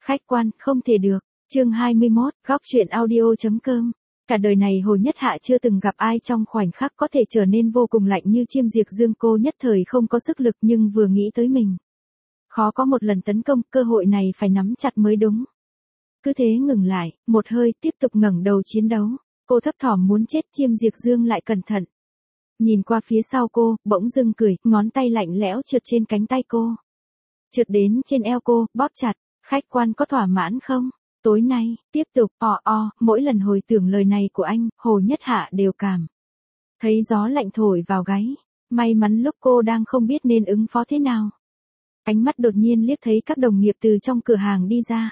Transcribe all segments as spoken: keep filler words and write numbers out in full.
Khách quan, không thể được. Chương hai mươi mốt, góc truyện audio.com. Cả đời này Hồ Nhất Hạ chưa từng gặp ai trong khoảnh khắc có thể trở nên vô cùng lạnh như Chiêm Diệp Dương. Cô nhất thời không có sức lực, nhưng vừa nghĩ tới mình khó có một lần tấn công, cơ hội này phải nắm chặt mới đúng. Cứ thế ngừng lại, một hơi, tiếp tục ngẩng đầu chiến đấu. Cô thấp thỏm muốn chết, Chiêm Diệp Dương lại cẩn thận nhìn qua phía sau cô, bỗng dưng cười, ngón tay lạnh lẽo trượt trên cánh tay cô, trượt đến trên eo cô, bóp chặt. Khách quan có thỏa mãn không? Tối nay, tiếp tục, o o, mỗi lần hồi tưởng lời này của anh, Hồ Nhất Hạ đều cảm thấy gió lạnh thổi vào gáy. May mắn lúc cô đang không biết nên ứng phó thế nào. Ánh mắt đột nhiên liếc thấy các đồng nghiệp từ trong cửa hàng đi ra.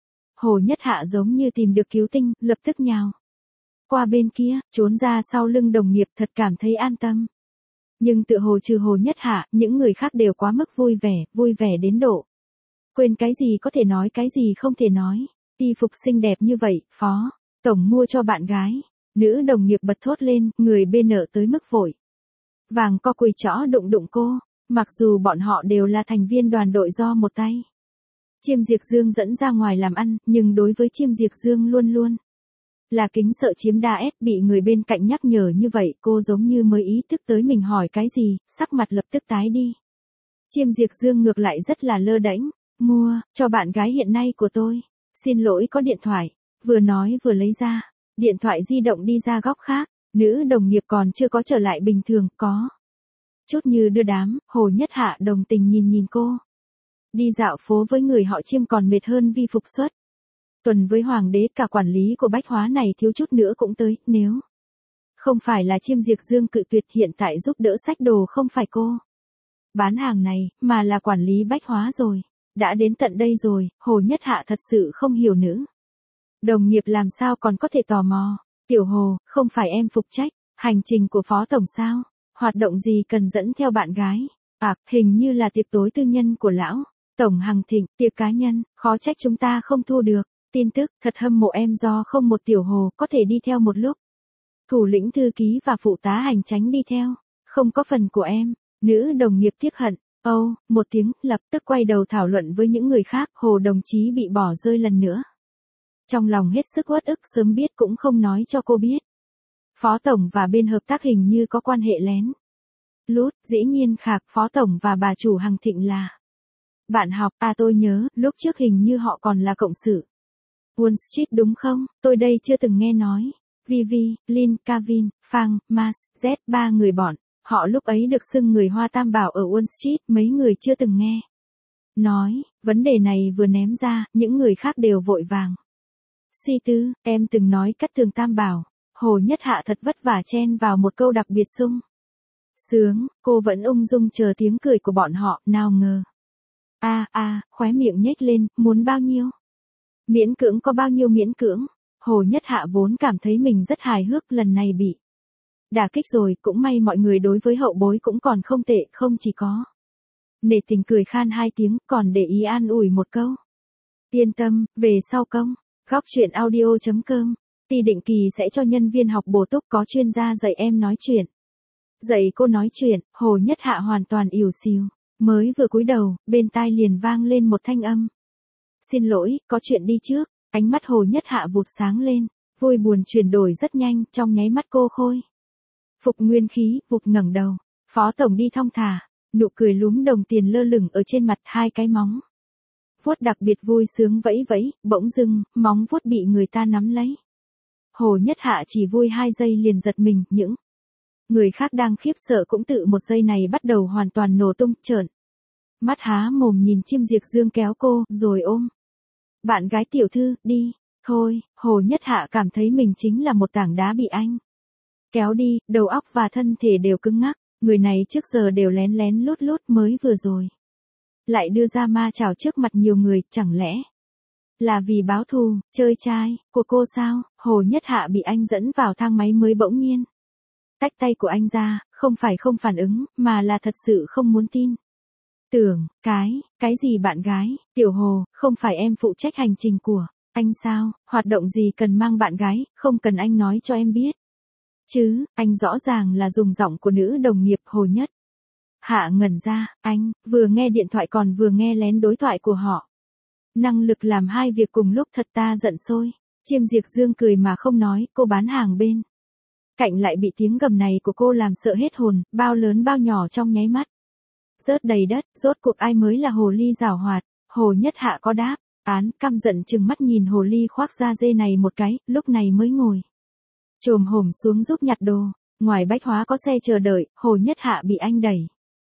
Hồ Nhất Hạ giống như tìm được cứu tinh, lập tức nhào qua bên kia, trốn ra sau lưng đồng nghiệp, thật cảm thấy an tâm. Nhưng tựa hồ trừ Hồ Nhất Hạ, những người khác đều quá mức vui vẻ, vui vẻ đến độ quên cái gì có thể nói, cái gì không thể nói. Y phục xinh đẹp như vậy, Phó tổng mua cho bạn gái. Nữ đồng nghiệp bật thốt lên, người bên nợ tới mức vội vàng co quỳ chõ đụng đụng cô. Mặc dù bọn họ đều là thành viên đoàn đội do một tay Chiêm Diệp Dương dẫn ra ngoài làm ăn, nhưng đối với Chiêm Diệp Dương luôn luôn là kính sợ chiếm đa ép. Bị người bên cạnh nhắc nhở như vậy, cô giống như mới ý thức tới mình hỏi cái gì, sắc mặt lập tức tái đi. Chiêm Diệp Dương ngược lại rất là lơ đễnh. Mua cho bạn gái hiện nay của tôi. Xin lỗi, có điện thoại. Vừa nói vừa lấy ra điện thoại di động đi ra góc khác. Nữ đồng nghiệp còn chưa có trở lại bình thường, có chút như đưa đám. Hồ Nhất Hạ đồng tình nhìn nhìn cô. Đi dạo phố với người họ Chiêm còn mệt hơn vi phục xuất tuần với hoàng đế. Cả quản lý của bách hóa này thiếu chút nữa cũng tới. Nếu không phải là Chiêm Diệp Dương cự tuyệt, hiện tại giúp đỡ xách đồ không phải cô bán hàng này, mà là quản lý bách hóa rồi. Đã đến tận đây rồi, Hồ Nhất Hạ thật sự không hiểu nữ đồng nghiệp làm sao còn có thể tò mò. Tiểu Hồ, không phải em phụ trách hành trình của Phó tổng sao? Hoạt động gì cần dẫn theo bạn gái? À, hình như là tiệc tối tư nhân của lão tổng Hằng Thịnh. Tiệc cá nhân, khó trách chúng ta không thu được tin tức. Thật hâm mộ em, do không một Tiểu Hồ có thể đi theo một lúc. Thủ lĩnh thư ký và phụ tá hành chánh đi theo, không có phần của em. Nữ đồng nghiệp tiếc hận. Âu, oh, một tiếng, lập tức quay đầu thảo luận với những người khác. Hồ đồng chí bị bỏ rơi lần nữa. Trong lòng hết sức uất ức, sớm biết cũng không nói cho cô biết. Phó tổng và bên hợp tác hình như có quan hệ lén lút. Dĩ nhiên khạc, Phó tổng và bà chủ Hằng Thịnh là bạn học. À, tôi nhớ, lúc trước hình như họ còn là cộng sự Wall Street đúng không? Tôi đây chưa từng nghe nói. Vivi, Lin, Kevin, Phang, Mas, Z, ba người bọn họ lúc ấy được xưng người Hoa Tam Bảo ở Wall Street. Mấy người chưa từng nghe nói. Vấn đề này vừa ném ra, những người khác đều vội vàng suy tư. Em từng nói cắt tường Tam Bảo. Hồ Nhất Hạ thật vất vả chen vào một câu đặc biệt sung sướng. Cô vẫn ung dung chờ tiếng cười của bọn họ. Nào ngờ, a a, khóe miệng nhếch lên. Muốn bao nhiêu miễn cưỡng có bao nhiêu miễn cưỡng. Hồ Nhất Hạ vốn cảm thấy mình rất hài hước, lần này bị đả kích rồi. Cũng may mọi người đối với hậu bối cũng còn không tệ, không chỉ có nể tình cười khan hai tiếng, còn để ý an ủi một câu. Yên tâm, về sau công. Góc truyện audio.com. Ty định kỳ sẽ cho nhân viên học bổ túc, có chuyên gia dạy em nói chuyện, dạy cô nói chuyện. Hồ Nhất Hạ hoàn toàn ỉu xìu. Mới vừa cúi đầu, bên tai liền vang lên một thanh âm. Xin lỗi, có chuyện đi trước. Ánh mắt Hồ Nhất Hạ vụt sáng lên. Vui buồn chuyển đổi rất nhanh, trong nháy mắt cô khôi phục nguyên khí, vụt ngẩng đầu. Phó tổng đi thong thả, nụ cười lúm đồng tiền lơ lửng ở trên mặt. Hai cái móng vuốt đặc biệt vui sướng vẫy vẫy. Bỗng dưng, móng vuốt bị người ta nắm lấy. Hồ Nhất Hạ chỉ vui hai giây liền giật mình. Những người khác đang khiếp sợ cũng tự một giây này bắt đầu hoàn toàn nổ tung, trợn mắt há mồm nhìn Chiêm Diệp Dương kéo cô, rồi ôm bạn gái. Tiểu thư, đi thôi. Hồ Nhất Hạ cảm thấy mình chính là một tảng đá bị anh kéo đi, đầu óc và thân thể đều cứng ngắc. Người này trước giờ đều lén lén lút lút, mới vừa rồi lại đưa ra ma chảo trước mặt nhiều người. Chẳng lẽ là vì báo thù, chơi trai của cô sao? Hồ Nhất Hạ bị anh dẫn vào thang máy mới bỗng nhiên tách tay của anh ra. Không phải không phản ứng, mà là thật sự không muốn tin tưởng. Cái, cái gì bạn gái? Tiểu Hồ, không phải em phụ trách hành trình của anh sao? Hoạt động gì cần mang bạn gái, không cần anh nói cho em biết chứ? Anh rõ ràng là dùng giọng của nữ đồng nghiệp. Hồ Nhất Hạ ngẩn ra. Anh vừa nghe điện thoại còn vừa nghe lén đối thoại của họ. Năng lực làm hai việc cùng lúc thật ta giận sôi. Chiêm Diệp Dương cười mà không nói, cô bán hàng bên cạnh lại bị tiếng gầm này của cô làm sợ hết hồn, bao lớn bao nhỏ trong nháy mắt rớt đầy đất, rốt cuộc ai mới là hồ ly giảo hoạt. Hồ Nhất Hạ có đáp án, căm giận trừng mắt nhìn hồ ly khoác da dê này một cái, lúc này mới ngồi chồm hổm xuống giúp nhặt đồ. Ngoài bách hóa có xe chờ đợi, Hồ Nhất Hạ bị anh đẩy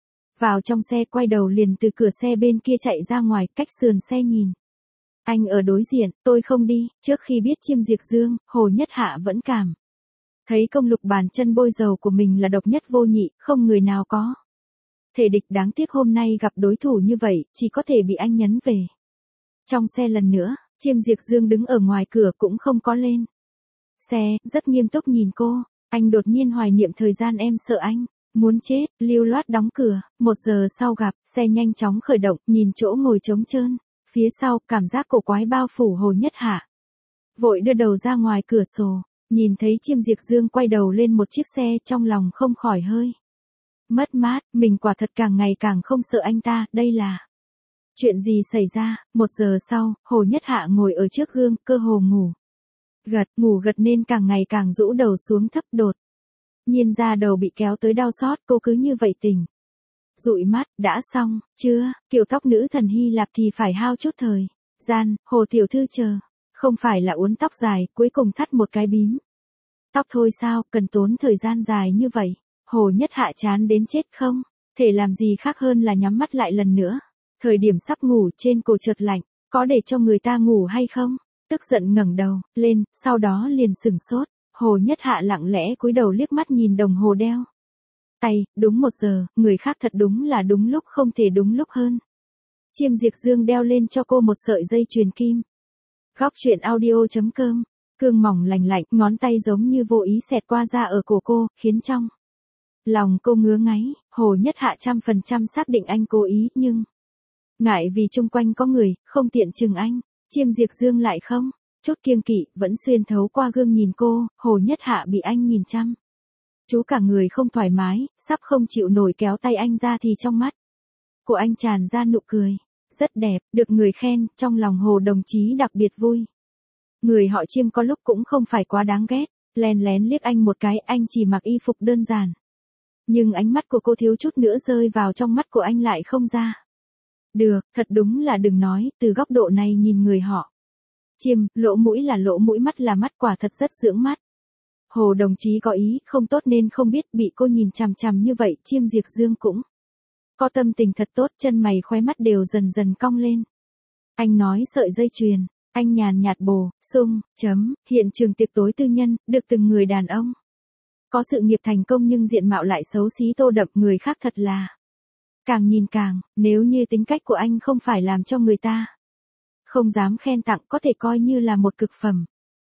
vào trong xe, quay đầu liền từ cửa xe bên kia chạy ra ngoài, cách sườn xe nhìn. Anh ở đối diện, tôi không đi. Trước khi biết Chiêm Diệp Dương, Hồ Nhất Hạ vẫn cảm thấy công lục bàn chân bôi dầu của mình là độc nhất vô nhị, không người nào có thể địch. Đáng tiếc hôm nay gặp đối thủ như vậy, chỉ có thể bị anh nhấn về trong xe lần nữa. Chiêm Diệp Dương đứng ở ngoài cửa cũng không có lên xe, rất nghiêm túc nhìn cô. Anh đột nhiên hoài niệm thời gian em sợ anh muốn chết, lưu loát đóng cửa. Một giờ sau gặp, xe nhanh chóng khởi động, nhìn chỗ ngồi trống trơn phía sau, cảm giác cổ quái bao phủ Hồ Nhất Hạ. Vội đưa đầu ra ngoài cửa sổ, nhìn thấy Chiêm Diệp Dương quay đầu lên một chiếc xe, trong lòng không khỏi hơi mất mát. Mình quả thật càng ngày càng không sợ anh ta, đây là chuyện gì xảy ra? Một giờ sau, Hồ Nhất Hạ ngồi ở trước gương, cơ hồ ngủ gật, ngủ gật nên càng ngày càng rũ đầu xuống thấp. Đột nhiên da đầu bị kéo tới đau xót, cô cứ như vậy tỉnh dụi mắt. Đã xong chưa? Kiểu tóc nữ thần Hy Lạp thì phải hao chút thời gian. Hồ tiểu thư chờ, không phải là uốn tóc dài, cuối cùng thắt một cái bím tóc thôi sao, cần tốn thời gian dài như vậy? Hồ Nhất Hạ chán đến chết, không thể làm gì khác hơn là nhắm mắt lại lần nữa. Thời điểm sắp ngủ, trên cổ chợt lạnh, có để cho người ta ngủ hay không? Tức giận ngẩng đầu lên, sau đó liền sửng sốt. Hồ Nhất Hạ lặng lẽ cúi đầu liếc mắt nhìn đồng hồ đeo tay, đúng một giờ. Người khác thật đúng là đúng lúc không thể đúng lúc hơn. Chiêm Diệp Dương đeo lên cho cô một sợi dây chuyền kim. Góc truyện audio chấm com. Cương mỏng lành lạnh, ngón tay giống như vô ý xẹt qua da ở cổ cô, khiến trong lòng cô ngứa ngáy. Hồ Nhất Hạ trăm phần trăm xác định anh cố ý, nhưng ngại vì chung quanh có người, không tiện chừng anh. Chiêm Diệp Dương lại không chút kiêng kỵ, vẫn xuyên thấu qua gương nhìn cô. Hồ Nhất Hạ bị anh nhìn chăm chú cả người không thoải mái, sắp không chịu nổi kéo tay anh ra thì trong mắt của anh tràn ra nụ cười. Rất đẹp, được người khen, trong lòng Hồ đồng chí đặc biệt vui. Người họ Chiêm có lúc cũng không phải quá đáng ghét. Lén lén liếc anh một cái, anh chỉ mặc y phục đơn giản, nhưng ánh mắt của cô thiếu chút nữa rơi vào trong mắt của anh lại không ra được. Thật đúng là đừng nói, từ góc độ này nhìn người họ Chiêm, lỗ mũi là lỗ mũi, mắt là mắt, quả thật rất dưỡng mắt. Hồ đồng chí có ý không tốt nên không biết, bị cô nhìn chằm chằm như vậy, Chiêm Diệp Dương cũng có tâm tình thật tốt, chân mày khóe mắt đều dần dần cong lên. Anh nói sợi dây chuyền, anh nhàn nhạt bổ sung, chấm, hiện trường tiệc tối tư nhân, được từng người đàn ông có sự nghiệp thành công nhưng diện mạo lại xấu xí tô đậm, người khác thật là càng nhìn càng, nếu như tính cách của anh không phải làm cho người ta không dám khen tặng, có thể coi như là một cực phẩm.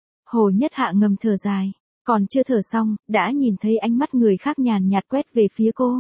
Hồ Nhất Hạ ngầm thở dài, còn chưa thở xong, đã nhìn thấy ánh mắt người khác nhàn nhạt quét về phía cô.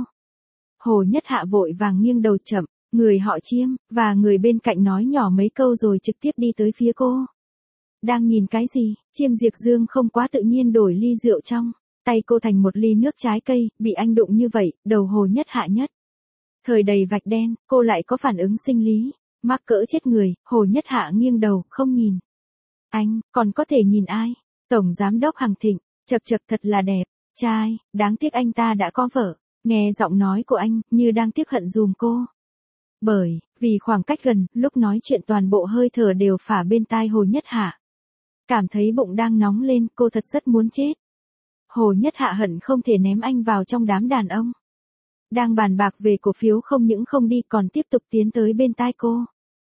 Hồ Nhất Hạ vội vàng nghiêng đầu chậm, người họ Chiêm, và người bên cạnh nói nhỏ mấy câu rồi trực tiếp đi tới phía cô. Đang nhìn cái gì? Chiêm Diệp Dương không quá tự nhiên đổi ly rượu trong tay cô thành một ly nước trái cây, bị anh đụng như vậy, đầu Hồ Nhất Hạ nhất thời đầy vạch đen, cô lại có phản ứng sinh lý, mắc cỡ chết người. Hồ Nhất Hạ nghiêng đầu, không nhìn anh, còn có thể nhìn ai? Tổng giám đốc Hằng Thịnh. Chật chật, thật là đẹp trai, đáng tiếc anh ta đã có vợ. Nghe giọng nói của anh, như đang tiếc hận dùm cô. Bởi vì khoảng cách gần, lúc nói chuyện toàn bộ hơi thở đều phả bên tai Hồ Nhất Hạ. Cảm thấy bụng đang nóng lên, cô thật rất muốn chết. Hồ Nhất Hạ hận không thể ném anh vào trong đám đàn ông đang bàn bạc về cổ phiếu, không những không đi còn tiếp tục tiến tới bên tai cô.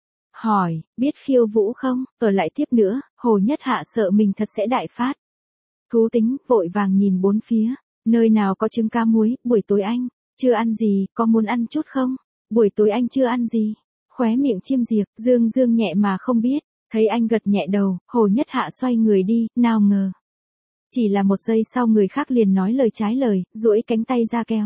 Hỏi, biết khiêu vũ không? Ở lại tiếp nữa. Hồ Nhất Hạ sợ mình thật sẽ đại phát thú tính, vội vàng nhìn bốn phía. Nơi nào có trứng cá muối? Buổi tối anh chưa ăn gì, có muốn ăn chút không? Buổi tối anh chưa ăn gì? Khóe miệng Chiêm Diệp Dương dương nhẹ mà không biết. Thấy anh gật nhẹ đầu, Hồ Nhất Hạ xoay người đi, nào ngờ chỉ là một giây sau người khác liền nói lời trái lời, duỗi cánh tay ra kéo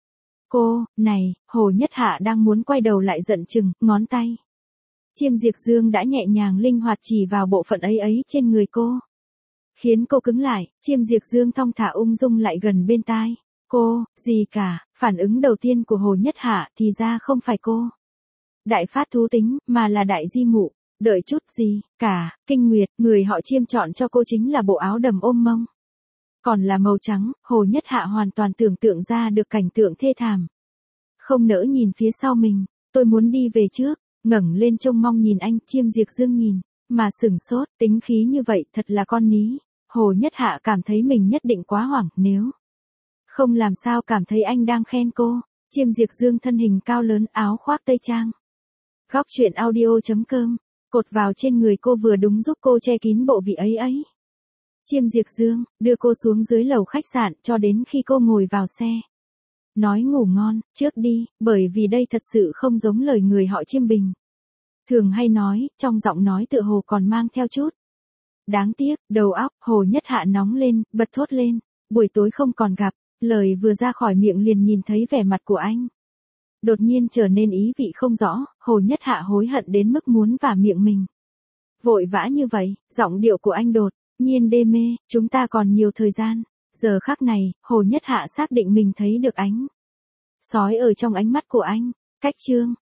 cô. Này, Hồ Nhất Hạ đang muốn quay đầu lại giận chừng, ngón tay Chiêm Diệp Dương đã nhẹ nhàng linh hoạt chỉ vào bộ phận ấy ấy trên người cô, khiến cô cứng lại. Chiêm Diệp Dương thong thả ung dung lại gần bên tai cô. Gì cả? Phản ứng đầu tiên của Hồ Nhất Hạ thì ra không phải cô đại phát thú tính, mà là đại di mụ. Đợi chút gì, cả, Kinh Nguyệt, người họ Chiêm chọn cho cô chính là bộ áo đầm ôm mông. Còn là màu trắng, Hồ Nhất Hạ hoàn toàn tưởng tượng ra được cảnh tượng thê thảm. Không nỡ nhìn phía sau mình, tôi muốn đi về trước, ngẩng lên trông mong nhìn anh, Chiêm Diệp Dương nhìn, mà sửng sốt, tính khí như vậy thật là con ní. Hồ Nhất Hạ cảm thấy mình nhất định quá hoảng, nếu không làm sao cảm thấy anh đang khen cô. Chiêm Diệp Dương thân hình cao lớn, áo khoác tây trang. Góc truyện audio.com, cột vào trên người cô vừa đúng giúp cô che kín bộ vị ấy ấy. Chiêm Diệp Dương, đưa cô xuống dưới lầu khách sạn cho đến khi cô ngồi vào xe. Nói ngủ ngon, trước đi, bởi vì đây thật sự không giống lời người họ Chiêm bình thường hay nói, trong giọng nói tựa hồ còn mang theo chút đáng tiếc. Đầu óc Hồ Nhất Hạ nóng lên, bật thốt lên, buổi tối không còn gặp, lời vừa ra khỏi miệng liền nhìn thấy vẻ mặt của anh. Đột nhiên trở nên ý vị không rõ, Hồ Nhất Hạ hối hận đến mức muốn vả miệng mình. Vội vã như vậy, giọng điệu của anh đột nhiên đê mê, chúng ta còn nhiều thời gian. Giờ khắc này, Hồ Nhất Hạ xác định mình thấy được ánh sói ở trong ánh mắt của anh. Cách chương